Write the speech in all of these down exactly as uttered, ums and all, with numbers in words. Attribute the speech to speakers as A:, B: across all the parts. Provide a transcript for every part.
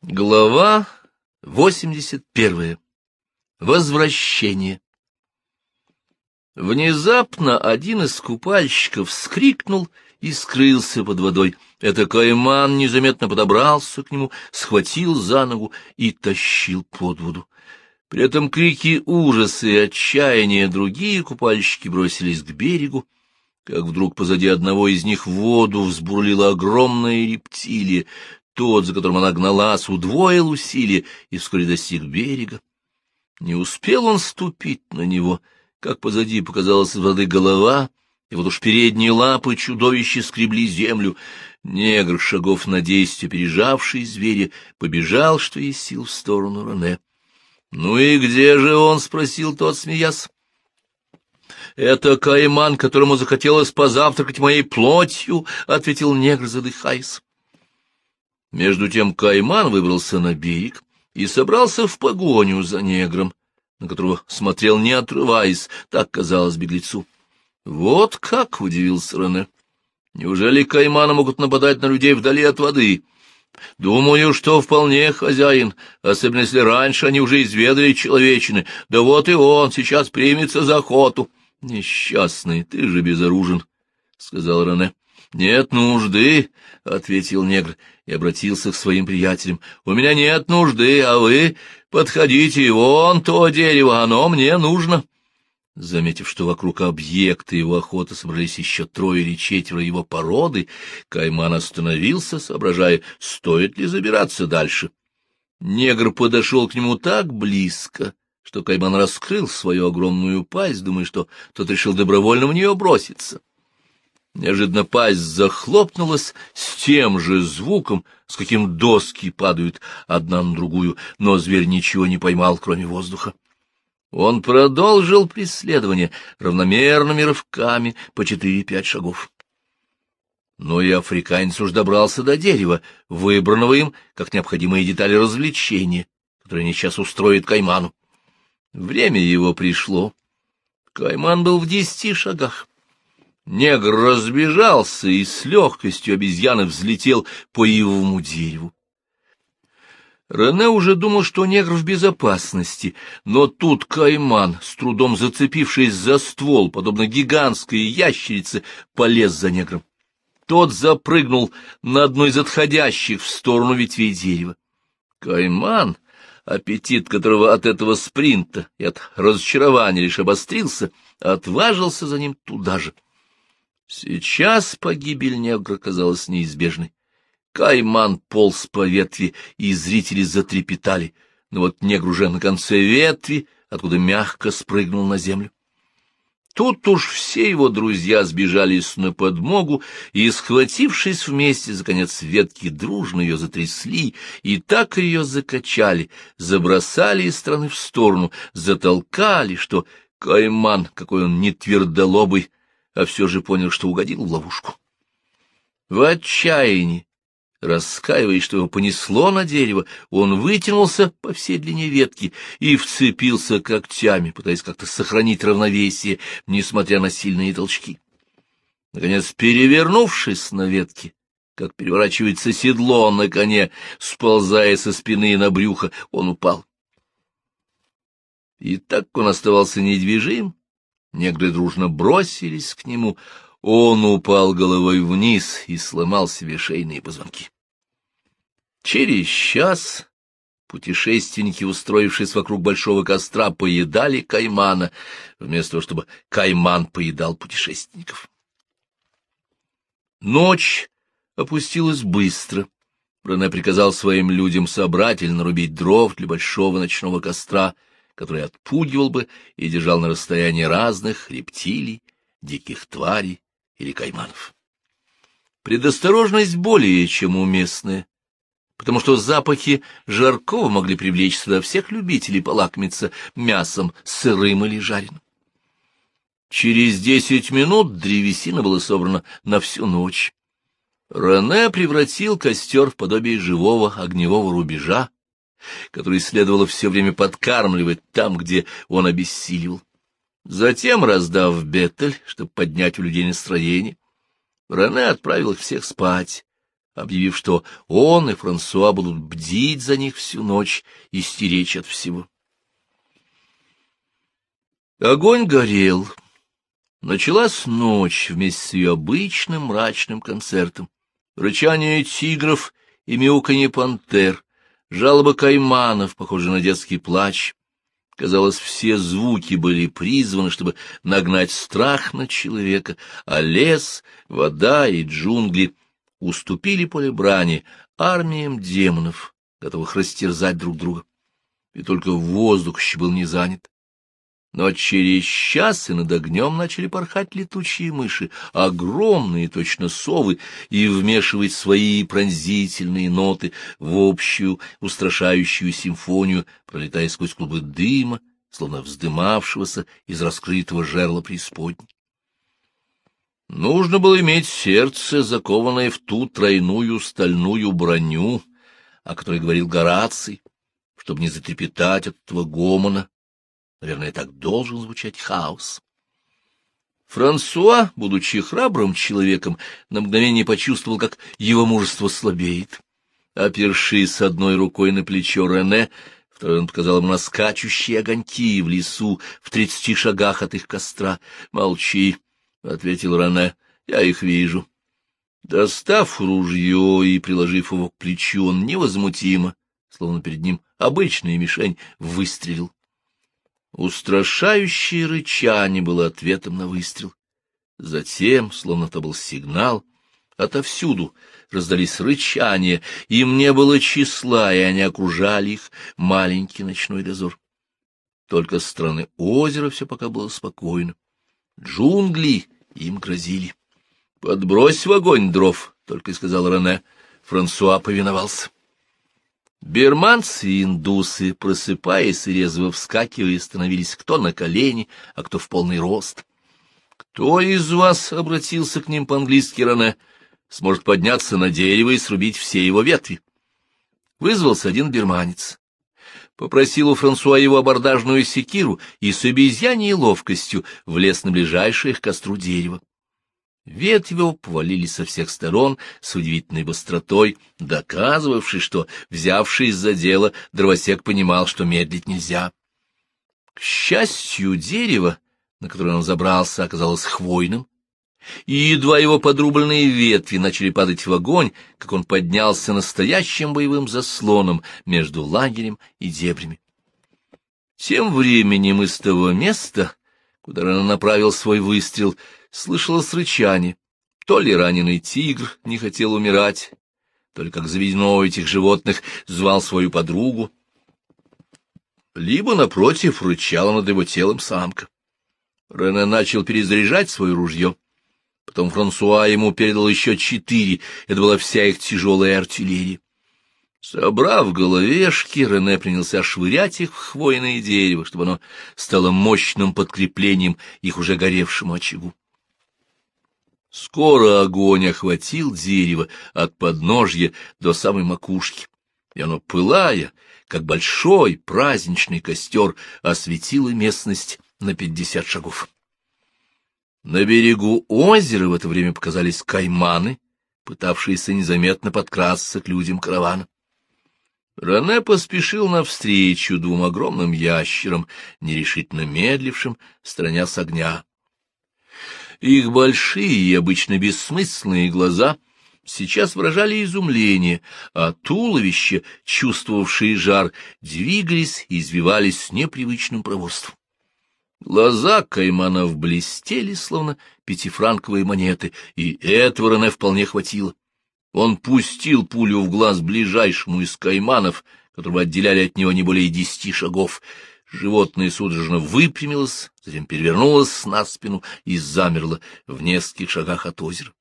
A: Глава восемьдесят первая. Возвращение. Внезапно один из купальщиков вскрикнул и скрылся под водой. Это Кайман незаметно подобрался к нему, схватил за ногу и тащил под воду. При этом крики ужаса и отчаяния другие купальщики бросились к берегу, как вдруг позади одного из них в воду взбурлила огромная рептилия. Тот, за которым она гналась, удвоил усилия и вскоре достиг берега. Не успел он ступить на него, как позади показалась из воды голова, и вот уж передние лапы чудовища скребли землю. Негр, шагов на десять опережавший зверя, побежал, что есть сил, в сторону Рене. — Ну и где же он? — спросил тот, смеясь. — Это Кайман, которому захотелось позавтракать моей плотью, — ответил негр, задыхаясь. Между тем Кайман выбрался на берег и собрался в погоню за негром, на которого смотрел не отрываясь, так казалось беглецу. Вот как, — удивился Рене, — неужели Кайманы могут нападать на людей вдали от воды? Думаю, что вполне хозяин, особенно если раньше они уже изведали человечины. Да вот и он сейчас примется за охоту. — Несчастный, ты же безоружен, — сказал Рене. — Нет нужды, — ответил негр и обратился к своим приятелям. — У меня нет нужды, а вы подходите, вон то дерево, оно мне нужно. Заметив, что вокруг объекта его охоты собрались еще трое или четверо его породы, Кайман остановился, соображая, стоит ли забираться дальше. Негр подошел к нему так близко, что Кайман раскрыл свою огромную пасть, думая, что тот решил добровольно в нее броситься. Неожиданно пасть захлопнулась с тем же звуком, с каким доски падают одна на другую, но зверь ничего не поймал, кроме воздуха. Он продолжил преследование равномерными рывками по четыре-пять шагов. Но и африканец уж добрался до дерева, выбранного им как необходимые детали развлечения, которые они сейчас устроят Кайману. Время его пришло. Кайман был в десяти шагах. Негр разбежался и с легкостью обезьяны взлетел по ивовому дереву. Рене уже думал, что негр в безопасности, но тут Кайман, с трудом зацепившись за ствол, подобно гигантской ящерице, полез за негром. Тот запрыгнул на одну из отходящих в сторону ветвей дерева. Кайман, аппетит которого от этого спринта и от разочарования лишь обострился, отважился за ним туда же. Сейчас погибель негра казалась неизбежной. Кайман полз по ветви, и зрители затрепетали, но вот негр уже на конце ветви, откуда мягко спрыгнул на землю. Тут уж все его друзья сбежались на подмогу и, схватившись вместе за конец ветки, дружно ее затрясли и так ее закачали, забросали из стороны в сторону, затолкали, что Кайман, какой он не твердолобый, а все же понял, что угодил в ловушку. В отчаянии, раскаиваясь, что его понесло на дерево, он вытянулся по всей длине ветки и вцепился когтями, пытаясь как-то сохранить равновесие, несмотря на сильные толчки. Наконец, перевернувшись на ветке, как переворачивается седло на коне, сползая со спины на брюхо, он упал. И так он оставался недвижим. Негры дружно бросились к нему. Он упал головой вниз и сломал себе шейные позвонки. Через час путешественники, устроившись вокруг большого костра, поедали Каймана, вместо того, чтобы Кайман поедал путешественников. Ночь опустилась быстро. Рене приказал своим людям собрать или нарубить дров для большого ночного костра, который отпугивал бы и держал на расстоянии разных рептилий, диких тварей или кайманов. Предосторожность более чем уместная, потому что запахи жаркого могли привлечь сюда всех любителей полакомиться мясом сырым или жареным. Через десять минут древесина была собрана на всю ночь. Рене превратил костер в подобие живого огневого рубежа, который следовало все время подкармливать там, где он обессиливал. Затем, раздав бетель, чтобы поднять у людей настроение, Рене отправил их всех спать, объявив, что он и Франсуа будут бдить за них всю ночь и стеречь от всего. Огонь горел. Началась ночь вместе с ее обычным мрачным концертом. Рычание тигров и мяуканье пантер, жалобы кайманов, похожие на детский плач. Казалось, все звуки были призваны, чтобы нагнать страх на человека, а лес, вода и джунгли уступили поле брани армиям демонов, готовых растерзать друг друга. И только воздух еще был не занят. Но через час и над огнем начали порхать летучие мыши, огромные, точно совы, и вмешивать свои пронзительные ноты в общую устрашающую симфонию, пролетая сквозь клубы дыма, словно вздымавшегося из раскрытого жерла преисподней. Нужно было иметь сердце, закованное в ту тройную стальную броню, о которой говорил Гораций, чтобы не затрепетать от этого гомона. Наверное, так должен звучать хаос. Франсуа, будучи храбрым человеком, на мгновение почувствовал, как его мужество слабеет. Опершись одной рукой на плечо Рене, второй он показал ему на скачущие огоньки в лесу в тридцати шагах от их костра. — Молчи, — ответил Рене, — я их вижу. Достав ружье и приложив его к плечу, он невозмутимо, словно перед ним обычная мишень, выстрелил. Устрашающее рычание было ответом на выстрел. Затем, словно то был сигнал, отовсюду раздались рычания, им не было числа, и они окружали их, маленький ночной дозор. Только со стороны озера все пока было спокойно. Джунгли им грозили. — Подбрось в огонь дров, — только и сказал Рене. Франсуа повиновался. Бирманцы и индусы, просыпаясь и резво вскакивая, становились кто на колени, а кто в полный рост. — Кто из вас, — обратился к ним по-английски Рене, — сможет подняться на дерево и срубить все его ветви? Вызвался один бирманец. Попросил у Франсуа его абордажную секиру и с обезьяньей ловкостью влез на ближайшее к костру дерево. Ветви его повалились со всех сторон с удивительной быстротой, доказывавшей, что, взявшись за дело, дровосек понимал, что медлить нельзя. К счастью, дерево, на которое он забрался, оказалось хвойным, и едва его подрубленные ветви начали падать в огонь, как он поднялся настоящим боевым заслоном между лагерем и дебрями. Тем временем из того места, куда он направил свой выстрел, слышалось рычание. То ли раненый тигр не хотел умирать, то ли, как заведено у этих животных, звал свою подругу, либо, напротив, рычала над его телом самка. Рене начал перезаряжать свое ружье. Потом Франсуа ему передал еще четыре, это была вся их тяжелая артиллерия. Собрав головешки, Рене принялся швырять их в хвойное дерево, чтобы оно стало мощным подкреплением их уже горевшему очагу. Скоро огонь охватил дерево от подножья до самой макушки, и оно, пылая, как большой праздничный костер, осветило местность на пятьдесят шагов. На берегу озера в это время показались кайманы, пытавшиеся незаметно подкрасться к людям каравана. Рене поспешил навстречу двум огромным ящерам, нерешительно медлившим, стороня с огня. Их большие и обычно бессмысленные глаза сейчас выражали изумление, а туловища, чувствовавшие жар, двигались и извивались с непривычным проворством. Глаза кайманов блестели, словно пятифранковые монеты, и этого Рене вполне хватило. Он пустил пулю в глаз ближайшему из кайманов, которого отделяли от него не более десяти шагов. Животное судорожно выпрямилось, затем перевернулось на спину и замерло в нескольких шагах от озера.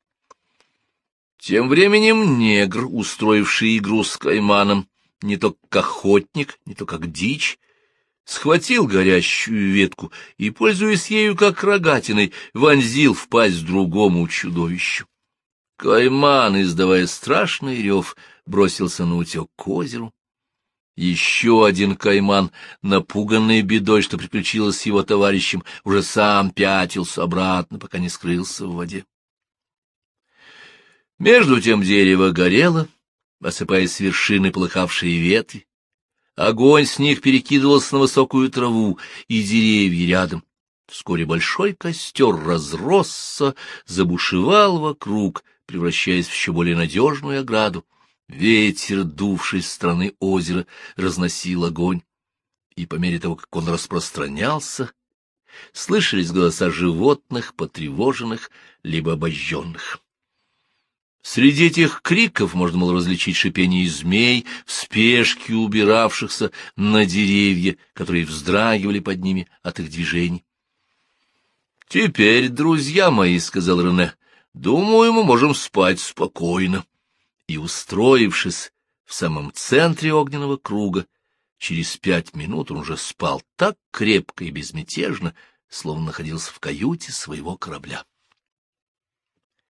A: Тем временем негр, устроивший игру с кайманом, не то как охотник, не то как дичь, схватил горящую ветку и, пользуясь ею как рогатиной, вонзил в пасть другому чудовищу. Кайман, издавая страшный рев, бросился на утек к озеру. Еще один кайман, напуганный бедой, что приключилось с его товарищем, уже сам пятился обратно, пока не скрылся в воде. Между тем дерево горело, осыпаясь с вершины полыхавшие ветви. Огонь с них перекидывался на высокую траву и деревья рядом. Вскоре большой костер разросся, забушевал вокруг, превращаясь в еще более надежную ограду. Ветер, дувший с стороны озера, разносил огонь, и по мере того, как он распространялся, слышались голоса животных, потревоженных либо обожженных. Среди этих криков можно было различить шипение змей, в спешке убиравшихся на деревья, которые вздрагивали под ними от их движений. — Теперь, друзья мои, — сказал Рене, — думаю, мы можем спать спокойно. И, устроившись в самом центре огненного круга, через пять минут он уже спал так крепко и безмятежно, словно находился в каюте своего корабля.